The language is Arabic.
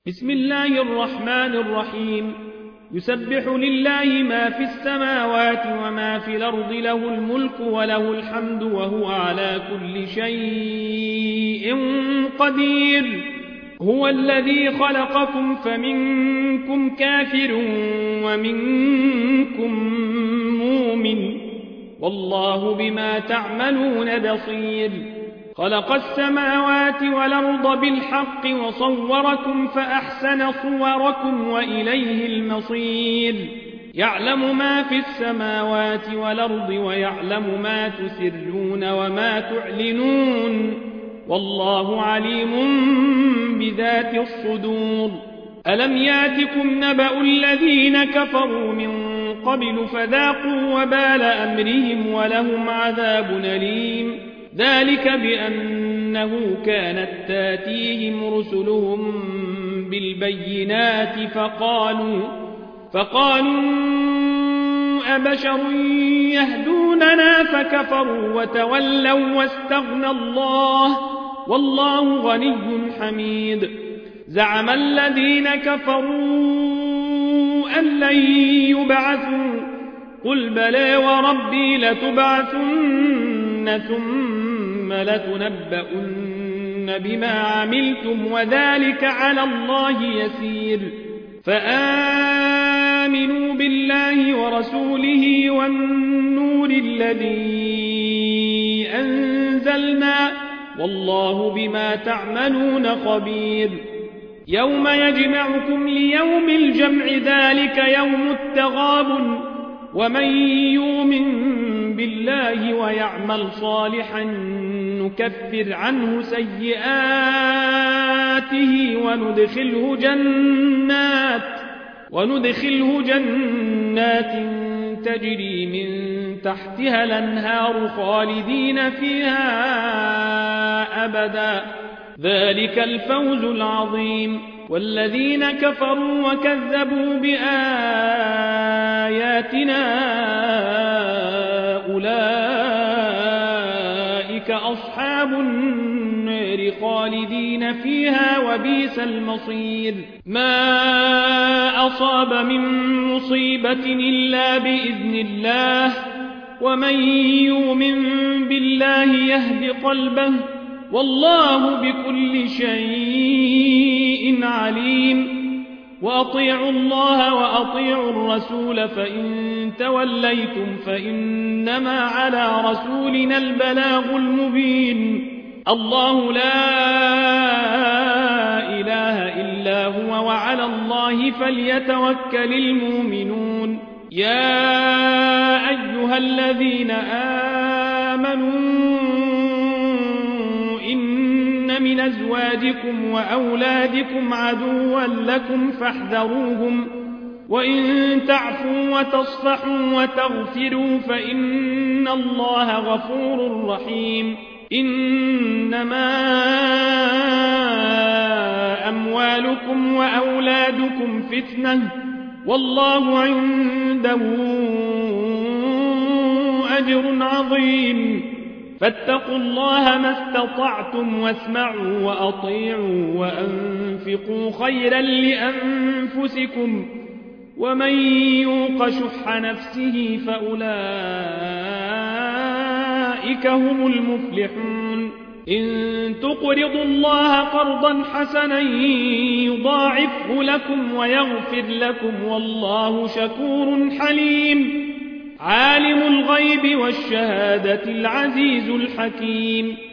بسم الله الرحمن الرحيم. يسبح لله ما في السماوات وما في الأرض، له الملك وله الحمد وهو على كل شيء قدير. هو الذي خلقكم فمنكم كافر ومنكم مؤمن، والله بما تعملون بصير. خلق السماوات والأرض بالحق وصوركم فأحسن صوركم وإليه المصير. يعلم ما في السماوات والأرض ويعلم ما تسرون وما تعلنون، والله عليم بذات الصدور. ألم ياتكم نبأ الذين كفروا من قبل فذاقوا وبال أمرهم ولهم عذاب أليم. ذلك بأنه كانت تاتيهم رسلهم بالبينات فقالوا أبشر يهدوننا فكفروا وتولوا واستغنى الله والله غني حميد. زعم الذين كفروا أن لن يبعثوا، قل بلى وربي لتبعثن ثم لتنبؤن بما عملتم وذلك على الله يسير. فآمنوا بالله ورسوله والنور الذي أنزلنا، والله بما تعملون خبير. يوم يجمعكم ليوم الجمع، ذلك يوم التغابن. ومن يؤمن بالله ويعمل صالحا نكفر عنه سيئاته وندخله جنات تجري من تحتها الأنهار خالدين فيها أبدا، ذلك الفوز العظيم. والذين كفروا وكذبوا بآياتنا أولئك أصحاب النار خالدين فيها وبئس المصير. ما أصاب من مصيبة إلا بإذن الله، ومن يؤمن بالله يهد قلبه، والله بكل شيء عليم. وأطيعوا الله وأطيعوا الرسول، فإن توليتم فإنما على رسولنا البلاغ المبين. الله لا إله إلا هو وعلى الله فليتوكل المؤمنون. يا أيها الذين آمنوا من أزواجكم وأولادكم عدوا لكم فاحذروهم، وإن تعفوا وتصفحوا وتغفروا فإن الله غفور رحيم. إنما أموالكم وأولادكم فتنة، والله عنده أجر عظيم. فاتقوا الله ما استطعتم واسمعوا وأطيعوا وأنفقوا خيرا لأنفسكم، ومن يوق شح نفسه فأولئك هم المفلحون. إن تقرضوا الله قرضا حسنا يضاعفه لكم ويغفر لكم، والله شكور حليم. عالم الغيب والشهادة العزيز الحكيم.